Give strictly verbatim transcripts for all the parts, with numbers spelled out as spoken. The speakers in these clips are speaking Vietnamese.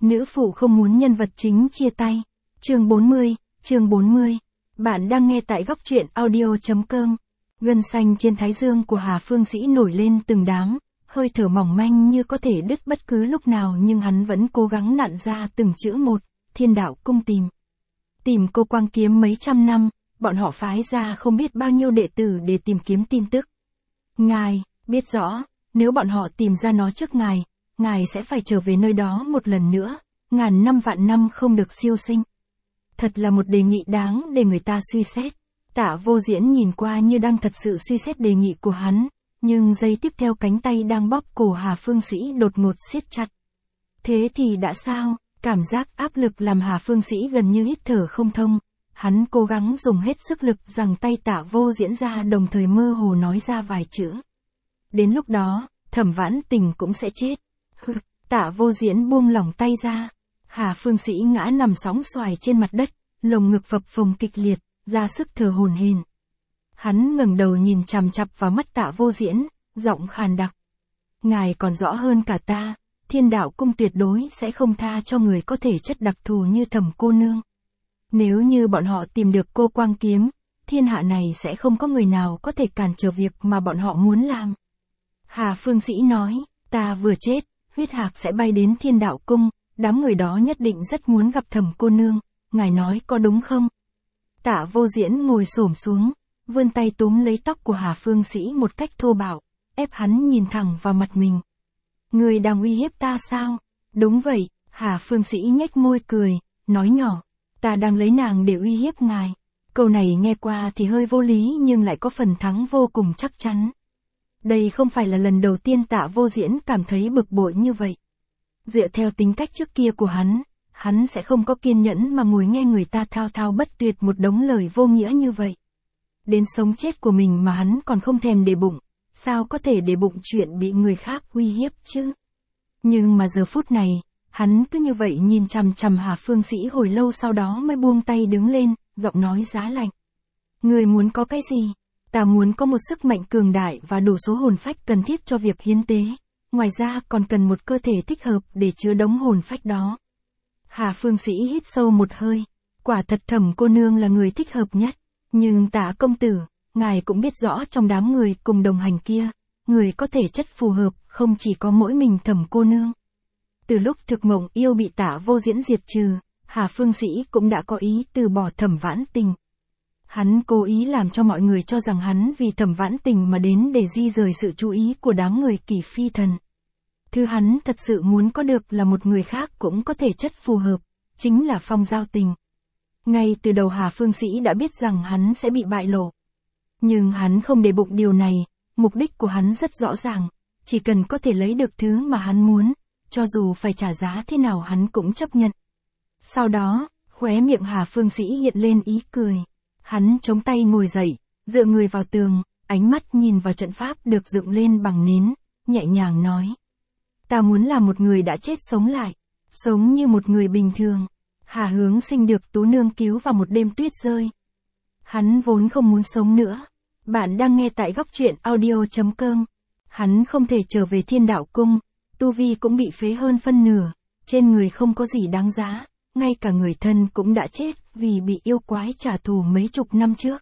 Nữ phụ không muốn nhân vật chính chia tay. Chương bốn mươi, chương bốn mươi. Bạn đang nghe tại góc truyện audio chấm com. Gân xanh trên thái dương của Hà Phương Sĩ nổi lên từng đám, hơi thở mỏng manh như có thể đứt bất cứ lúc nào, nhưng hắn vẫn cố gắng nặn ra từng chữ một. Thiên đạo cung tìm. Tìm cô Quang Kiếm mấy trăm năm, bọn họ phái ra không biết bao nhiêu đệ tử để tìm kiếm tin tức. Ngài, biết rõ, nếu bọn họ tìm ra nó trước ngài, ngài sẽ phải trở về nơi đó một lần nữa, ngàn năm vạn năm không được siêu sinh. Thật là một đề nghị đáng để người ta suy xét. Tạ Vô Diễn nhìn qua như đang thật sự suy xét đề nghị của hắn, nhưng giây tiếp theo cánh tay đang bóp cổ Hà Phương Sĩ đột ngột siết chặt. Thế thì đã sao? Cảm giác áp lực làm Hà Phương Sĩ gần như hít thở không thông. Hắn cố gắng dùng hết sức lực giằng tay Tạ Vô Diễn ra, đồng thời mơ hồ nói ra vài chữ. Đến lúc đó, Thẩm Vãn Tình cũng sẽ chết. Hừ, Tạ Vô Diễn buông lỏng tay ra. Hà Phương Sĩ ngã nằm sóng xoài trên mặt đất, lồng ngực phập phồng kịch liệt, ra sức thở hổn hển. Hắn ngẩng đầu nhìn chằm chằm vào mắt Tạ Vô Diễn, giọng khàn đặc. Ngài còn rõ hơn cả ta, Thiên Đạo Cung tuyệt đối sẽ không tha cho người có thể chất đặc thù như Thẩm cô nương. Nếu như bọn họ tìm được cô Quang Kiếm, thiên hạ này sẽ không có người nào có thể cản trở việc mà bọn họ muốn làm. Hà Phương Sĩ nói, ta vừa chết, huyết hạc sẽ bay đến Thiên Đạo Cung, đám người đó nhất định rất muốn gặp Thẩm cô nương, ngài nói có đúng không? Tạ Vô Diễn ngồi xổm xuống, vươn tay túm lấy tóc của Hà Phương Sĩ một cách thô bạo, ép hắn nhìn thẳng vào mặt mình. Người đang uy hiếp ta sao? Đúng vậy, Hà Phương Sĩ nhếch môi cười, nói nhỏ, ta đang lấy nàng để uy hiếp ngài. Câu này nghe qua thì hơi vô lý nhưng lại có phần thắng vô cùng chắc chắn. Đây không phải là lần đầu tiên Tạ Vô Diễn cảm thấy bực bội như vậy. Dựa theo tính cách trước kia của hắn, hắn sẽ không có kiên nhẫn mà ngồi nghe người ta thao thao bất tuyệt một đống lời vô nghĩa như vậy. Đến sống chết của mình mà hắn còn không thèm để bụng, sao có thể để bụng chuyện bị người khác uy hiếp chứ? Nhưng mà giờ phút này, hắn cứ như vậy nhìn chằm chằm Hà Phương Sĩ hồi lâu, sau đó mới buông tay đứng lên, giọng nói giá lạnh. Người muốn có cái gì? Ta muốn có một sức mạnh cường đại và đủ số hồn phách cần thiết cho việc hiến tế. Ngoài ra còn cần một cơ thể thích hợp để chứa đống hồn phách đó. Hà Phương Sĩ hít sâu một hơi. Quả thật Thẩm cô nương là người thích hợp nhất. Nhưng Tạ công tử, ngài cũng biết rõ trong đám người cùng đồng hành kia, người có thể chất phù hợp không chỉ có mỗi mình Thẩm cô nương. Từ lúc Thực Mộng Yêu bị Tạ Vô Diễn diệt trừ, Hà Phương Sĩ cũng đã có ý từ bỏ Thẩm Vãn Tình. Hắn cố ý làm cho mọi người cho rằng hắn vì Thẩm Vãn Tình mà đến để di rời sự chú ý của đám người Kỷ Phi Thần. Thứ hắn thật sự muốn có được là một người khác cũng có thể chất phù hợp, chính là Phong Giao Tình. Ngay từ đầu Hà Phương Sĩ đã biết rằng hắn sẽ bị bại lộ. Nhưng hắn không để bụng điều này, mục đích của hắn rất rõ ràng, chỉ cần có thể lấy được thứ mà hắn muốn, cho dù phải trả giá thế nào hắn cũng chấp nhận. Sau đó, khóe miệng Hà Phương Sĩ hiện lên ý cười. Hắn chống tay ngồi dậy, dựa người vào tường, ánh mắt nhìn vào trận pháp được dựng lên bằng nến, nhẹ nhàng nói. Ta muốn là một người đã chết sống lại, sống như một người bình thường. Hà Hướng Sinh được Tú Nương cứu vào một đêm tuyết rơi. Hắn vốn không muốn sống nữa. Bạn đang nghe tại góc truyện audio chấm com. Hắn không thể trở về Thiên Đạo Cung, tu vi cũng bị phế hơn phân nửa, trên người không có gì đáng giá, ngay cả người thân cũng đã chết vì bị yêu quái trả thù mấy chục năm trước.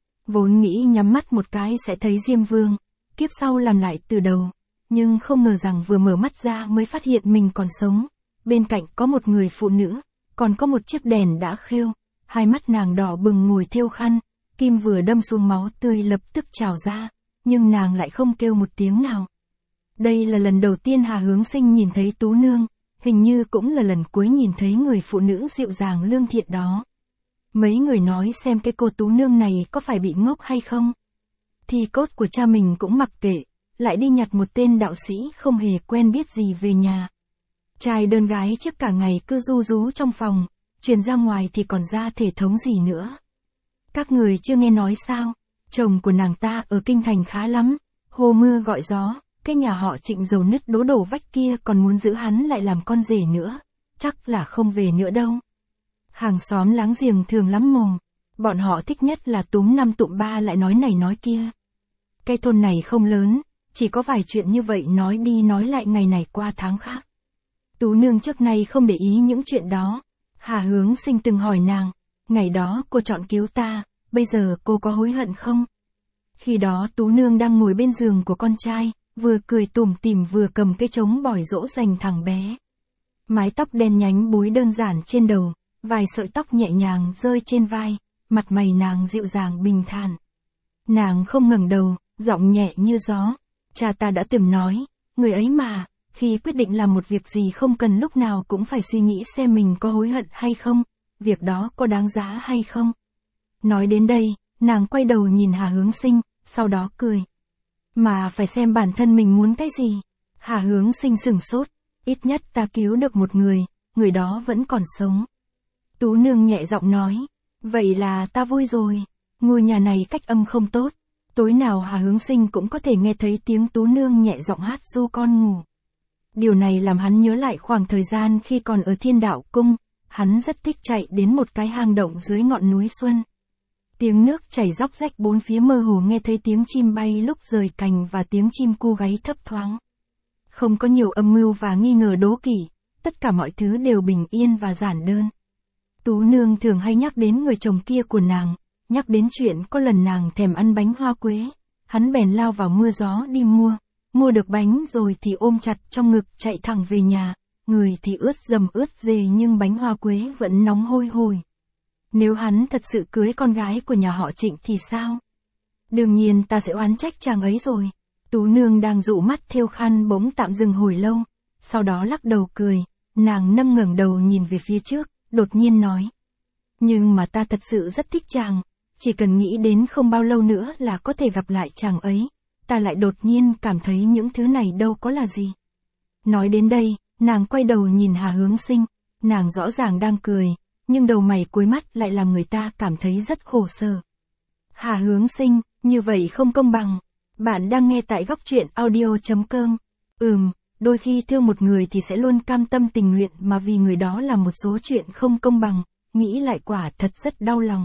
Vốn nghĩ nhắm mắt một cái sẽ thấy Diêm Vương, kiếp sau làm lại từ đầu, nhưng không ngờ rằng vừa mở mắt ra mới phát hiện mình còn sống. Bên cạnh có một người phụ nữ, còn có một chiếc đèn đã khêu, hai mắt nàng đỏ bừng ngồi thêu khăn, kim vừa đâm xuống máu tươi lập tức trào ra, nhưng nàng lại không kêu một tiếng nào. Đây là lần đầu tiên Hà Hướng Sinh nhìn thấy Tú Nương, hình như cũng là lần cuối nhìn thấy người phụ nữ dịu dàng lương thiện đó. Mấy người nói xem cái cô Tú Nương này có phải bị ngốc hay không. Thì cốt của cha mình cũng mặc kệ, lại đi nhặt một tên đạo sĩ không hề quen biết gì về nhà. Trai đơn gái trước cả ngày cứ ru rú trong phòng, truyền ra ngoài thì còn ra thể thống gì nữa. Các người chưa nghe nói sao, chồng của nàng ta ở kinh thành khá lắm, hô mưa gọi gió, cái nhà họ Trịnh dầu nứt đố đổ vách kia còn muốn giữ hắn lại làm con rể nữa, chắc là không về nữa đâu. Hàng xóm láng giềng thường lắm mồm, bọn họ thích nhất là túm năm tụm ba lại nói này nói kia. Cái thôn này không lớn, chỉ có vài chuyện như vậy nói đi nói lại ngày này qua tháng khác. Tú nương trước nay không để ý những chuyện đó. Hà Hướng Sinh từng hỏi nàng, ngày đó cô chọn cứu ta, bây giờ cô có hối hận không? Khi đó Tú nương đang ngồi bên giường của con trai, vừa cười tủm tỉm vừa cầm cái trống bỏi dỗ dành thằng bé. Mái tóc đen nhánh búi đơn giản trên đầu, vài sợi tóc nhẹ nhàng rơi trên vai, mặt mày nàng dịu dàng bình thản. Nàng không ngẩng đầu, giọng nhẹ như gió. Cha ta đã từng nói, người ấy mà, khi quyết định làm một việc gì không cần lúc nào cũng phải suy nghĩ xem mình có hối hận hay không, việc đó có đáng giá hay không. Nói đến đây, nàng quay đầu nhìn Hà Hướng Sinh, sau đó cười. Mà phải xem bản thân mình muốn cái gì. Hà Hướng Sinh sửng sốt, ít nhất ta cứu được một người, người đó vẫn còn sống. Tú nương nhẹ giọng nói, vậy là ta vui rồi, ngôi nhà này cách âm không tốt. Tối nào Hà Hướng Sinh cũng có thể nghe thấy tiếng Tú nương nhẹ giọng hát ru con ngủ. Điều này làm hắn nhớ lại khoảng thời gian khi còn ở Thiên Đạo Cung, hắn rất thích chạy đến một cái hang động dưới ngọn núi Xuân. Tiếng nước chảy róc rách bốn phía mơ hồ nghe thấy tiếng chim bay lúc rời cành và tiếng chim cu gáy thấp thoáng. Không có nhiều âm mưu và nghi ngờ đố kỵ, tất cả mọi thứ đều bình yên và giản đơn. Tú nương thường hay nhắc đến người chồng kia của nàng, nhắc đến chuyện có lần nàng thèm ăn bánh hoa quế, hắn bèn lao vào mưa gió đi mua, mua được bánh rồi thì ôm chặt trong ngực chạy thẳng về nhà, người thì ướt dầm ướt dề nhưng bánh hoa quế vẫn nóng hôi hổi. Nếu hắn thật sự cưới con gái của nhà họ Trịnh thì sao? Đương nhiên ta sẽ oán trách chàng ấy rồi. Tú nương đang dụ mắt thêu khăn bỗng tạm dừng hồi lâu, sau đó lắc đầu cười, nàng nâng ngẩng đầu nhìn về phía trước, đột nhiên nói. Nhưng mà ta thật sự rất thích chàng, chỉ cần nghĩ đến không bao lâu nữa là có thể gặp lại chàng ấy, ta lại đột nhiên cảm thấy những thứ này đâu có là gì. Nói đến đây, nàng quay đầu nhìn Hà Hướng Sinh, nàng rõ ràng đang cười, nhưng đầu mày cuối mắt lại làm người ta cảm thấy rất khổ sở. Hà Hướng Sinh, như vậy không công bằng. Bạn đang nghe tại góc truyện audio chấm com. Ừm, đôi khi thương một người thì sẽ luôn cam tâm tình nguyện mà vì người đó là một số chuyện không công bằng, nghĩ lại quả thật rất đau lòng.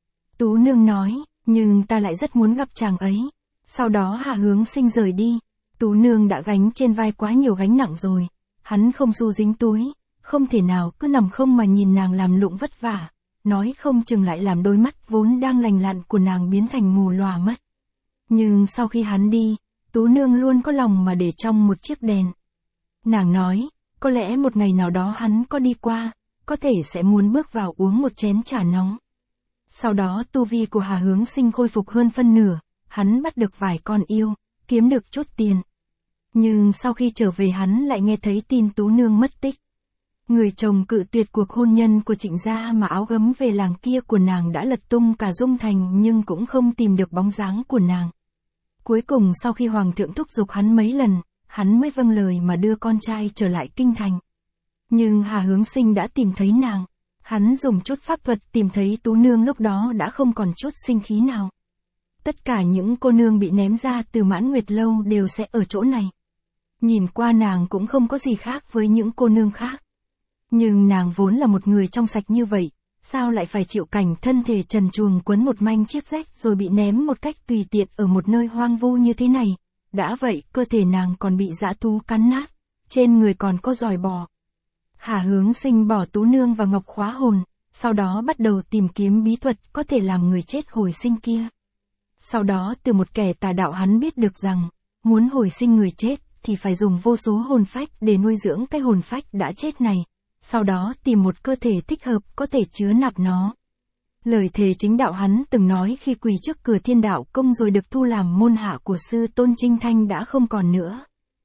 Tú nương nói, nhưng ta lại rất muốn gặp chàng ấy. Sau đó Hà Hướng Sinh rời đi, Tú nương đã gánh trên vai quá nhiều gánh nặng rồi, hắn không xu dính túi, không thể nào cứ nằm không mà nhìn nàng làm lụng vất vả, nói không chừng lại làm đôi mắt vốn đang lành lặn của nàng biến thành mù lòa mất. Nhưng sau khi hắn đi, Tú nương luôn có lòng mà để trong một chiếc đèn. Nàng nói, có lẽ một ngày nào đó hắn có đi qua, có thể sẽ muốn bước vào uống một chén trà nóng. Sau đó tu vi của Hà Hướng Sinh khôi phục hơn phân nửa, hắn bắt được vài con yêu, kiếm được chút tiền. Nhưng sau khi trở về hắn lại nghe thấy tin Tú nương mất tích. Người chồng cự tuyệt cuộc hôn nhân của Trịnh gia mà áo gấm về làng kia của nàng đã lật tung cả Dung Thành nhưng cũng không tìm được bóng dáng của nàng. Cuối cùng sau khi Hoàng thượng thúc giục hắn mấy lần, hắn mới vâng lời mà đưa con trai trở lại kinh thành. Nhưng Hà Hướng Sinh đã tìm thấy nàng. Hắn dùng chút pháp thuật tìm thấy Tú nương lúc đó đã không còn chút sinh khí nào. Tất cả những cô nương bị ném ra từ Mãn Nguyệt Lâu đều sẽ ở chỗ này. Nhìn qua nàng cũng không có gì khác với những cô nương khác. Nhưng nàng vốn là một người trong sạch như vậy, sao lại phải chịu cảnh thân thể trần truồng quấn một manh chiếc rách rồi bị ném một cách tùy tiện ở một nơi hoang vu như thế này. Đã vậy, cơ thể nàng còn bị dã thú cắn nát, trên người còn có giòi bò. Hà Hướng Sinh bỏ Tú nương vào ngọc khóa hồn, sau đó bắt đầu tìm kiếm bí thuật có thể làm người chết hồi sinh kia. Sau đó từ một kẻ tà đạo hắn biết được rằng, muốn hồi sinh người chết thì phải dùng vô số hồn phách để nuôi dưỡng cái hồn phách đã chết này. Sau đó tìm một cơ thể thích hợp có thể chứa nạp nó. Lời thề chính đạo hắn từng nói khi quỳ trước cửa Thiên Đạo Cung rồi được thu làm môn hạ của sư Tôn Trinh Thanh đã không còn nữa.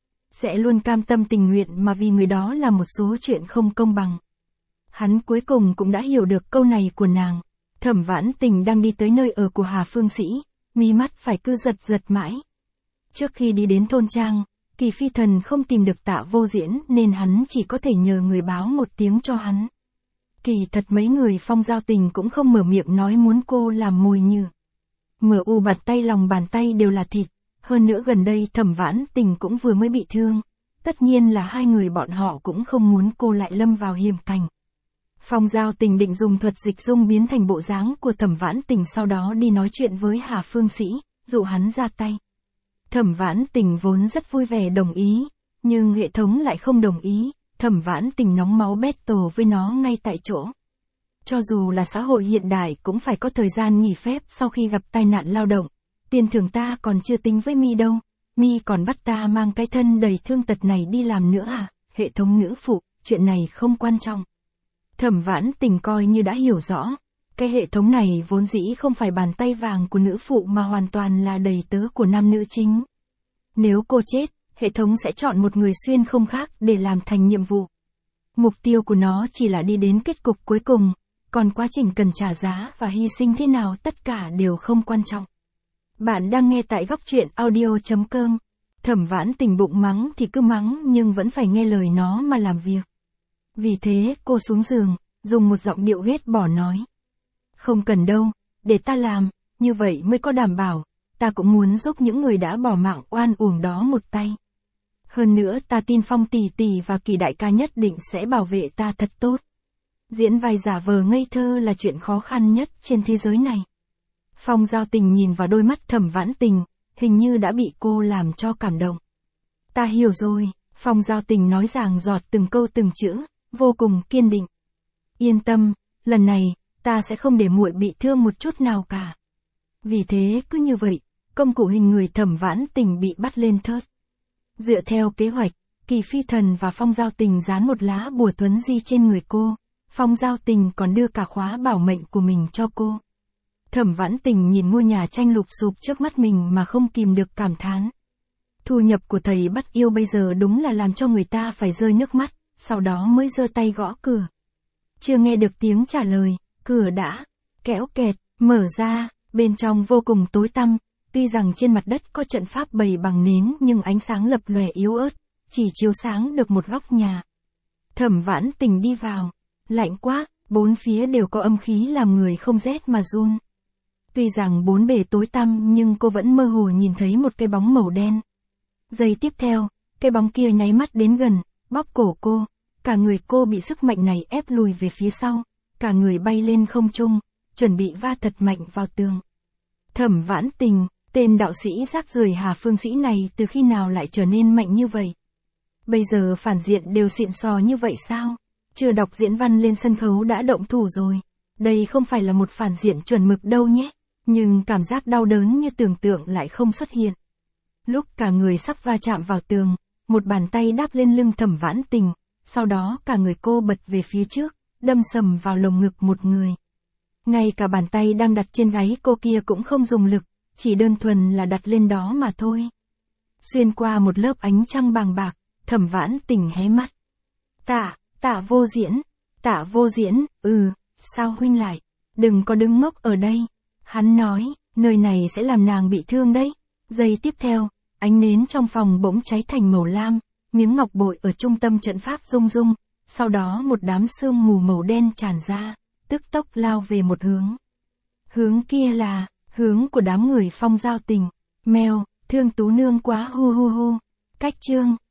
Sẽ luôn cam tâm tình nguyện mà vì người đó là một số chuyện không công bằng. Hắn cuối cùng cũng đã hiểu được câu này của nàng. Thẩm Vãn Tình đang đi tới nơi ở của Hà Phương Sĩ, mí mắt phải cứ giật giật mãi. Trước khi đi đến thôn trang, Kỳ Phi Thần không tìm được Tạ Vô Diễn nên hắn chỉ có thể nhờ người báo một tiếng cho hắn. Kỳ thật mấy người Phong Giao Tình cũng không mở miệng nói muốn cô làm mồi nhử. Mở u bàn tay lòng bàn tay đều là thịt, hơn nữa gần đây Thẩm Vãn Tình cũng vừa mới bị thương. Tất nhiên là hai người bọn họ cũng không muốn cô lại lâm vào hiểm cảnh. Phong Giao Tình định dùng thuật dịch dung biến thành bộ dáng của Thẩm Vãn Tình sau đó đi nói chuyện với Hà Phương Sĩ, dụ hắn ra tay. Thẩm Vãn Tình vốn rất vui vẻ đồng ý, nhưng hệ thống lại không đồng ý, Thẩm Vãn Tình nóng máu battle với nó ngay tại chỗ. Cho dù là xã hội hiện đại cũng phải có thời gian nghỉ phép sau khi gặp tai nạn lao động. Tiền thưởng ta còn chưa tính với mi đâu, mi còn bắt ta mang cái thân đầy thương tật này đi làm nữa à, hệ thống nữ phụ, chuyện này không quan trọng. Thẩm Vãn Tình coi như đã hiểu rõ, cái hệ thống này vốn dĩ không phải bàn tay vàng của nữ phụ mà hoàn toàn là đầy tớ của nam nữ chính. Nếu cô chết, hệ thống sẽ chọn một người xuyên không khác để làm thành nhiệm vụ. Mục tiêu của nó chỉ là đi đến kết cục cuối cùng, còn quá trình cần trả giá và hy sinh thế nào tất cả đều không quan trọng. Bạn đang nghe tại góc truyện audio chấm com. Thẩm Vãn Tình bụng mắng thì cứ mắng nhưng vẫn phải nghe lời nó mà làm việc. Vì thế cô xuống giường, dùng một giọng điệu ghét bỏ nói. Không cần đâu, để ta làm, như vậy mới có đảm bảo, ta cũng muốn giúp những người đã bỏ mạng oan uổng đó một tay. Hơn nữa ta tin Phong tỷ tỷ và Kỳ đại ca nhất định sẽ bảo vệ ta thật tốt. Diễn vai giả vờ ngây thơ là chuyện khó khăn nhất trên thế giới này. Phong Giao Tình nhìn vào đôi mắt Thẩm Vãn Tình, hình như đã bị cô làm cho cảm động. Ta hiểu rồi, Phong Giao Tình nói ràng giọt từng câu từng chữ, vô cùng kiên định. Yên tâm, lần này, ta sẽ không để muội bị thương một chút nào cả. Vì thế cứ như vậy, công cụ hình người Thẩm Vãn Tình bị bắt lên thớt. Dựa theo kế hoạch, Kỳ Phi Thần và Phong Giao Tình dán một lá bùa thuấn di trên người cô, Phong Giao Tình còn đưa cả khóa bảo mệnh của mình cho cô. Thẩm Vãn Tình nhìn ngôi nhà tranh lụp xụp trước mắt mình mà không kìm được cảm thán. Thu nhập của thầy bắt yêu bây giờ đúng là làm cho người ta phải rơi nước mắt, sau đó mới giơ tay gõ cửa. Chưa nghe được tiếng trả lời, cửa đã kéo kẹt, mở ra, bên trong vô cùng tối tăm, tuy rằng trên mặt đất có trận pháp bày bằng nến nhưng ánh sáng lập lòe yếu ớt, chỉ chiếu sáng được một góc nhà. Thẩm Vãn Tình đi vào, lạnh quá, bốn phía đều có âm khí làm người không rét mà run. Tuy rằng bốn bề tối tăm nhưng cô vẫn mơ hồ nhìn thấy một cái bóng màu đen. Giây tiếp theo, cái bóng kia nháy mắt đến gần, bóp cổ cô, cả người cô bị sức mạnh này ép lùi về phía sau, cả người bay lên không trung, chuẩn bị va thật mạnh vào tường. Thẩm Vãn Tình, tên đạo sĩ rác rưởi Hà Phương Sĩ này từ khi nào lại trở nên mạnh như vậy? Bây giờ phản diện đều xịn sò như vậy sao? Chưa đọc diễn văn lên sân khấu đã động thủ rồi. Đây không phải là một phản diện chuẩn mực đâu nhé. Nhưng cảm giác đau đớn như tưởng tượng lại không xuất hiện. Lúc cả người sắp va chạm vào tường, một bàn tay đáp lên lưng Thẩm Vãn Tình, sau đó cả người cô bật về phía trước, đâm sầm vào lồng ngực một người. Ngay cả bàn tay đang đặt trên gáy cô kia cũng không dùng lực, chỉ đơn thuần là đặt lên đó mà thôi. Xuyên qua một lớp ánh trăng bàng bạc, Thẩm Vãn Tình hé mắt. Tạ, Tạ Vô Diễn, Tạ Vô Diễn, ừ, sao huynh lại, đừng có đứng ngốc ở đây. Hắn nói, nơi này sẽ làm nàng bị thương đấy. Giây tiếp theo, ánh nến trong phòng bỗng cháy thành màu lam, miếng ngọc bội ở trung tâm trận pháp rung rung, sau đó một đám sương mù màu đen tràn ra, tức tốc lao về một hướng. Hướng kia là, hướng của đám người Phong Giao Tình. Mèo, Thương Tú Nương quá hu hu hu. Cách chương